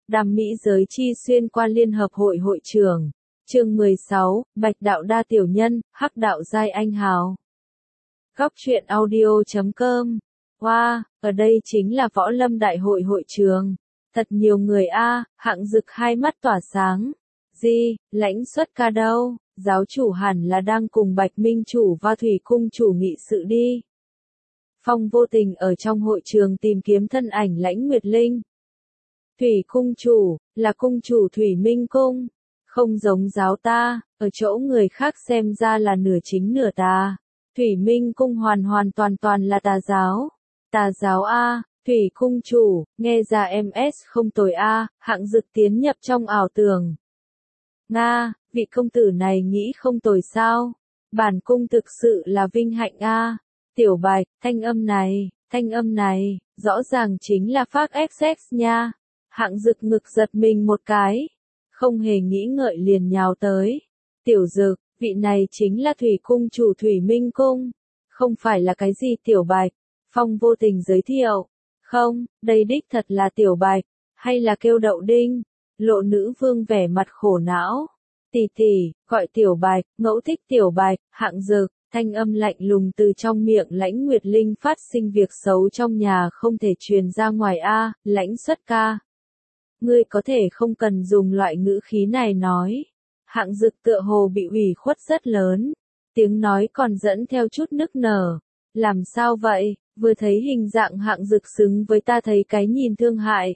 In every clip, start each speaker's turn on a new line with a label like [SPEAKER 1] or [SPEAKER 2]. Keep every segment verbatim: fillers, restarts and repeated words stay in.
[SPEAKER 1] Đam mỹ giới chi xuyên qua Liên Hợp Hội hội trưởng. Chương mười sáu, Bạch đạo đa tiểu nhân, hắc đạo giai anh hào. Góc truyện audio chấm com. Wow, ở đây chính là Võ Lâm Đại hội hội trường. Thật nhiều người a, Hạng Dực hai mắt tỏa sáng. Gì, Lãnh Xuất Ca đâu? Giáo chủ hẳn là đang cùng Bạch Minh chủ và Thủy cung chủ nghị sự đi. Phong vô tình ở trong hội trường tìm kiếm thân ảnh Lãnh Nguyệt Linh. Thủy cung chủ, là cung chủ Thủy Minh cung. Không giống giáo ta, ở chỗ người khác xem ra là nửa chính nửa tà. Thủy Minh cung hoàn hoàn toàn toàn là tà giáo. Tà giáo A, Thủy cung chủ, nghe ra em ét không tồi A, Hạng Dực tiến nhập trong ảo tưởng. Nga, vị công tử này nghĩ không tồi sao? Bản cung thực sự là vinh hạnh A. Tiểu Bạch, thanh âm này, thanh âm này, rõ ràng chính là Phác ép ét nha. Hạng Dực ngực giật mình một cái. Không hề nghĩ ngợi liền nhào tới. Tiểu Dực, vị này chính là Thủy cung chủ Thủy Minh cung. Không phải là cái gì Tiểu Bạch. Phong vô tình giới thiệu. Không, đây đích thật là Tiểu Bạch. Hay là kêu Đậu Đinh. Lộ nữ vương vẻ mặt khổ não. Tỷ tỷ, gọi Tiểu Bạch, ngẫu thích Tiểu Bạch, Hạng Dực. Thanh âm lạnh lùng từ trong miệng Lãnh Nguyệt Linh phát sinh việc xấu trong nhà không thể truyền ra ngoài a, Lãnh Xuất Ca. Ngươi có thể không cần dùng loại ngữ khí này nói. Hạng Dực tựa hồ bị ủy khuất rất lớn. Tiếng nói còn dẫn theo chút nức nở. Làm sao vậy, vừa thấy hình dạng Hạng Dực xứng với ta thấy cái nhìn thương hại.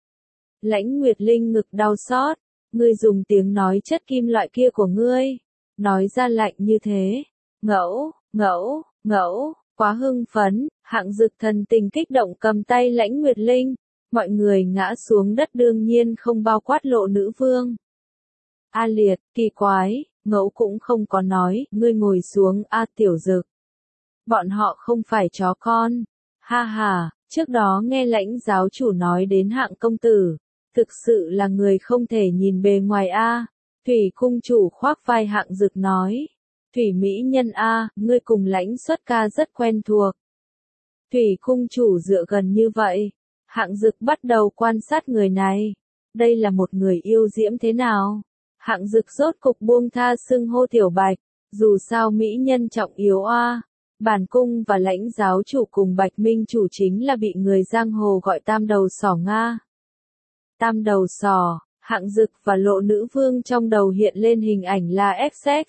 [SPEAKER 1] Lãnh Nguyệt Linh ngực đau xót. Ngươi dùng tiếng nói chất kim loại kia của ngươi. Nói ra lạnh như thế. Ngẫu, ngẫu, ngẫu, quá hưng phấn. Hạng Dực thần tình kích động cầm tay Lãnh Nguyệt Linh. Mọi người ngã xuống đất đương nhiên không bao quát lộ nữ vương. A liệt, kỳ quái, ngẫu cũng không có nói, ngươi ngồi xuống A Tiểu Dực. Bọn họ không phải chó con. Ha ha, trước đó nghe Lãnh giáo chủ nói đến Hạng công tử. Thực sự là người không thể nhìn bề ngoài A. Thủy cung chủ khoác vai Hạng Dực nói. Thủy mỹ nhân A, ngươi cùng Lãnh Xuất Ca rất quen thuộc. Thủy cung chủ dựa gần như vậy. Hạng Dực bắt đầu quan sát người này. Đây là một người yêu diễm thế nào? Hạng Dực rốt cục buông tha xưng hô Tiểu Bạch. Dù sao mỹ nhân trọng yếu a. Bản cung và Lãnh giáo chủ cùng Bạch Minh chủ chính là bị người giang hồ gọi tam đầu sỏ Nga. Tam đầu sỏ, Hạng Dực và lộ nữ vương trong đầu hiện lên hình ảnh là ép ét.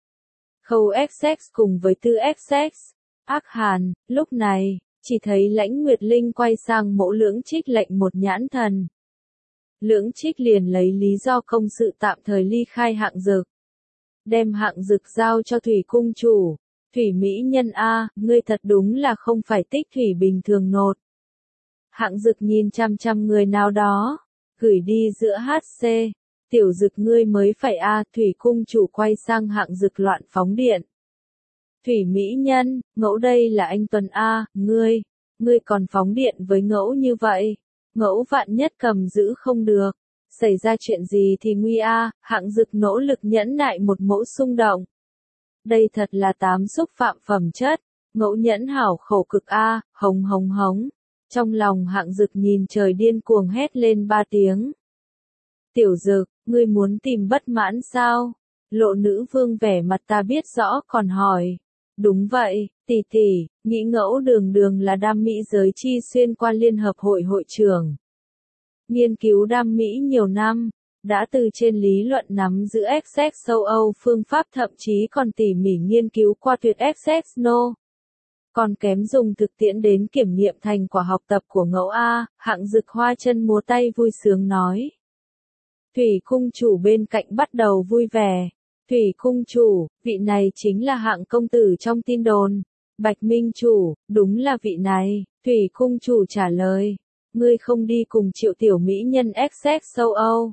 [SPEAKER 1] Khâu ép ét cùng với tư ép ét. Ác hàn, lúc này. Chỉ thấy Lãnh Nguyệt Linh quay sang Mỗ Lưỡng Trích lệnh một nhãn thần. Lưỡng Trích liền lấy lý do công sự tạm thời ly khai Hạng Dực. Đem Hạng Dực giao cho Thủy cung chủ. Thủy mỹ nhân A, ngươi thật đúng là không phải tích thủy bình thường nột. Hạng Dực nhìn chăm chăm người nào đó. Gửi đi giữa hát xê. Tiểu Dực ngươi mới phải A, Thủy cung chủ quay sang Hạng Dực loạn phóng điện. Thủy mỹ nhân, ngẫu đây là anh Tuần A, ngươi, ngươi còn phóng điện với ngẫu như vậy. Ngẫu vạn nhất cầm giữ không được. Xảy ra chuyện gì thì nguy A, Hạng Dực nỗ lực nhẫn nại một mẫu xung động. Đây thật là tám xúc phạm phẩm chất. Ngẫu nhẫn hảo khổ cực A, hống hống hống. Trong lòng Hạng Dực nhìn trời điên cuồng hét lên ba tiếng. Tiểu Dực, ngươi muốn tìm bất mãn sao? Lộ nữ vương vẻ mặt ta biết rõ còn hỏi. Đúng vậy, tỷ tỷ, nghĩ ngẫu đường đường là đam mỹ giới chi xuyên qua Liên Hợp Hội hội trưởng. Nghiên cứu đam mỹ nhiều năm, đã từ trên lý luận nắm giữ ép ét châu Âu phương pháp thậm chí còn tỉ mỉ nghiên cứu qua tuyệt ép ét no. Còn kém dùng thực tiễn đến kiểm nghiệm thành quả học tập của ngẫu A, Hạng Dực hoa chân múa tay vui sướng nói. Thủy cung chủ bên cạnh bắt đầu vui vẻ. Thủy cung chủ, vị này chính là Hạng công tử trong tin đồn. Bạch Minh chủ, đúng là vị này. Thủy cung chủ trả lời. Ngươi không đi cùng Triệu tiểu mỹ nhân ép ét châu Âu.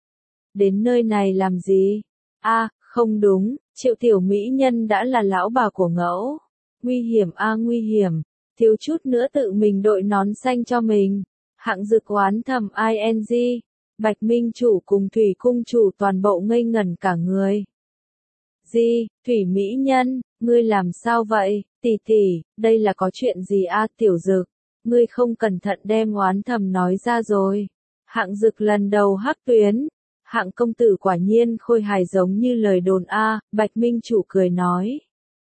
[SPEAKER 1] Đến nơi này làm gì? A, à, không đúng, Triệu tiểu mỹ nhân đã là lão bà của ngẫu. Nguy hiểm a à, nguy hiểm. Thiếu chút nữa tự mình đội nón xanh cho mình. Hạng Dực oán thầm ing. Bạch Minh chủ cùng Thủy cung chủ toàn bộ ngây ngẩn cả người. Gì, Thủy mỹ nhân, ngươi làm sao vậy, tỷ tỷ, đây là có chuyện gì a Tiểu Dực, ngươi không cẩn thận đem oán thầm nói ra rồi. Hạng Dực lần đầu hắc tuyến. Hạng công tử quả nhiên khôi hài giống như lời đồn a, Bạch Minh chủ cười nói.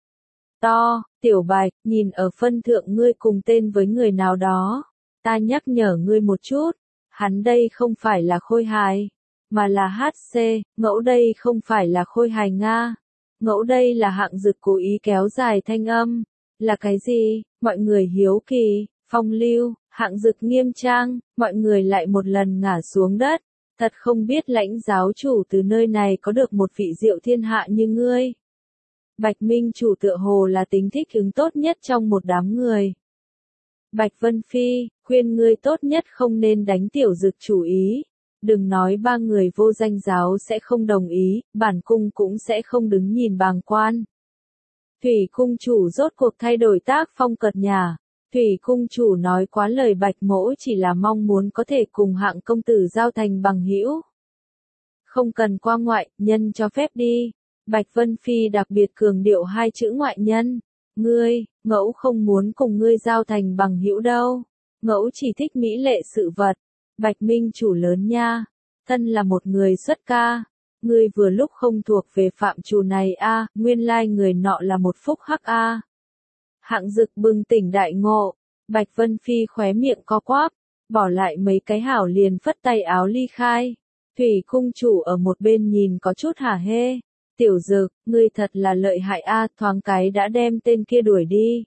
[SPEAKER 1] To, Tiểu Bạch, nhìn ở phân thượng ngươi cùng tên với người nào đó, ta nhắc nhở ngươi một chút, hắn đây không phải là khôi hài, mà là hát xê, ngẫu đây không phải là khôi hài Nga, ngẫu đây là Hạng Dực cố ý kéo dài thanh âm, là cái gì, mọi người hiếu kỳ, phong lưu, Hạng Dực nghiêm trang, mọi người lại một lần ngả xuống đất, thật không biết lãnh giáo chủ từ nơi này có được một vị diệu thiên hạ như ngươi. Bạch Minh chủ tựa hồ là tính thích ứng tốt nhất trong một đám người. Bạch Vân Phi, khuyên ngươi tốt nhất không nên đánh Tiểu Dực chủ ý. Đừng nói ba người vô danh giáo sẽ không đồng ý, bản cung cũng sẽ không đứng nhìn bàng quan. Thủy cung chủ rốt cuộc thay đổi tác phong cợt nhà. Thủy cung chủ nói quá lời Bạch mỗ chỉ là mong muốn có thể cùng Hạng công tử giao thành bằng hữu. Không cần qua ngoại, nhân cho phép đi. Bạch Vân Phi đặc biệt cường điệu hai chữ ngoại nhân. Ngươi, ngẫu không muốn cùng ngươi giao thành bằng hữu đâu. Ngẫu chỉ thích mỹ lệ sự vật. Bạch Minh chủ lớn nha. Thân là một người xuất ca. Ngươi vừa lúc không thuộc về phạm trù này a, nguyên lai người nọ là một phúc hắc a. Hạng Dực bừng tỉnh đại ngộ. Bạch Vân Phi khóe miệng co quắp. Bỏ lại mấy cái hảo liền phất tay áo ly khai. Thủy cung chủ ở một bên nhìn có chút hả hê. Tiểu Dực, ngươi thật là lợi hại a, thoáng cái đã đem tên kia đuổi đi.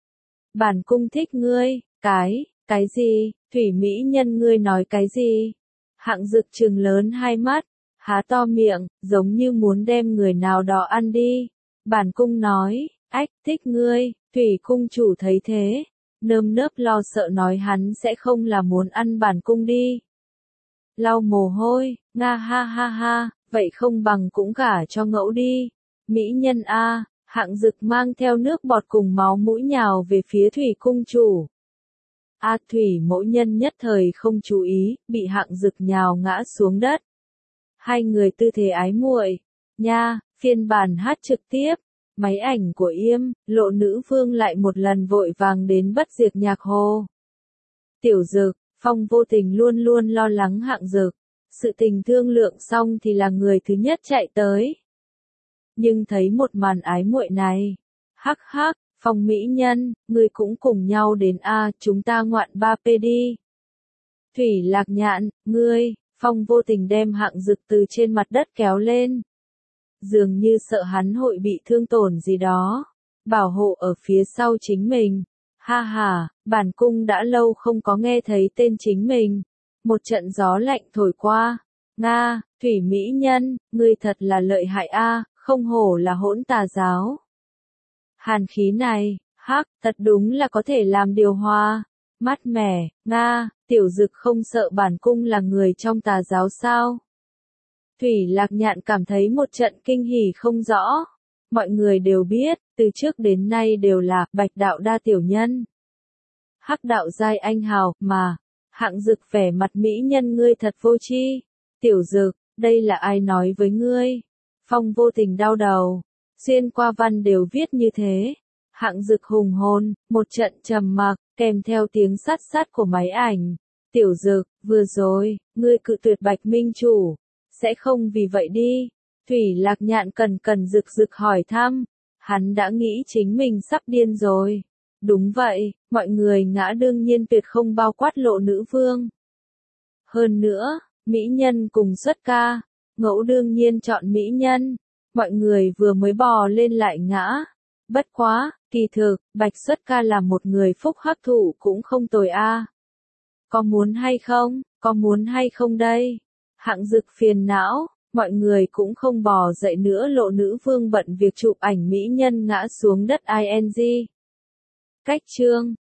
[SPEAKER 1] Bản cung thích ngươi, cái, cái gì, thủy mỹ nhân ngươi nói cái gì? Hạng Dực trừng lớn hai mắt, há to miệng, giống như muốn đem người nào đó ăn đi. Bản cung nói, ách, thích ngươi, thủy cung chủ thấy thế, nơm nớp lo sợ nói hắn sẽ không là muốn ăn bản cung đi. Lau mồ hôi, nga ha ha ha. Vậy không bằng cũng gả cho ngẫu đi. Mỹ nhân a, Hạng Dực mang theo nước bọt cùng máu mũi nhào về phía Thủy cung chủ. A Thủy mẫu nhân nhất thời không chú ý, bị Hạng Dực nhào ngã xuống đất. Hai người tư thế ái muội, nha, phiên bản hát trực tiếp, máy ảnh của Yêm, Lộ nữ vương lại một lần vội vàng đến Bất Diệt Nhạc Hồ. Tiểu Dực, Phong vô tình luôn luôn lo lắng Hạng Dực. Sự tình thương lượng xong thì là người thứ nhất chạy tới. Nhưng thấy một màn ái muội này. Hắc hắc, Phong mỹ nhân, người cũng cùng nhau đến a, chúng ta ngoạn ba pê đi. Thủy Lạc Nhạn, ngươi, Phong vô tình đem Hạng Dực từ trên mặt đất kéo lên. Dường như sợ hắn hội bị thương tổn gì đó. Bảo hộ ở phía sau chính mình. Ha ha, bản cung đã lâu không có nghe thấy tên chính mình. Một trận gió lạnh thổi qua. Nga, thủy mỹ nhân, ngươi thật là lợi hại a, không hổ là hỗn tà giáo. Hàn khí này, hắc, thật đúng là có thể làm điều hòa. Mát mẻ, Nga, Tiểu Dực không sợ bản cung là người trong tà giáo sao? Thủy Lạc Nhạn cảm thấy một trận kinh hỉ không rõ. Mọi người đều biết, từ trước đến nay đều là Bạch đạo đa tiểu nhân. Hắc đạo giai anh hào, mà. Hạng Dực vẻ mặt mỹ nhân ngươi thật vô tri. Tiểu Dực, đây là ai nói với ngươi? Phong vô tình đau đầu. Xuyên qua văn đều viết như thế. Hạng Dực hùng hồn, một trận trầm mặc, kèm theo tiếng sắt sắt của máy ảnh. Tiểu Dực, vừa rồi, ngươi cự tuyệt Bạch Minh chủ. Sẽ không vì vậy đi. Thủy Lạc Nhạn cần cần rực rực hỏi thăm. Hắn đã nghĩ chính mình sắp điên rồi. Đúng vậy, mọi người ngã đương nhiên tuyệt không bao quát Lộ nữ vương. Hơn nữa, mỹ nhân cùng xuất ca, ngẫu đương nhiên chọn mỹ nhân. Mọi người vừa mới bò lên lại ngã. Bất quá, kỳ thực, Bạch xuất ca là một người phúc hắc thủ cũng không tồi a. Có muốn hay không, có muốn hay không đây? Hạng Dực phiền não, mọi người cũng không bò dậy nữa. Lộ nữ vương bận việc chụp ảnh mỹ nhân ngã xuống đất ing. Cách chương